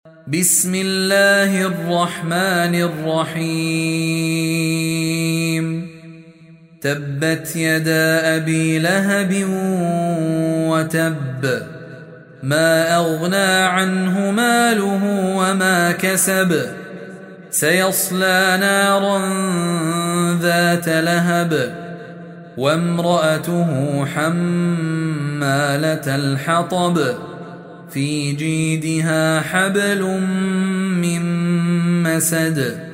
بسم الله الرحمن الرحيم تبت يدا أبي لهب وتب ما أغنى عنه ماله وما كسب سيصلى نارا ذات لهب وامرأته حمالة الحطب في جيدها حبل من مسد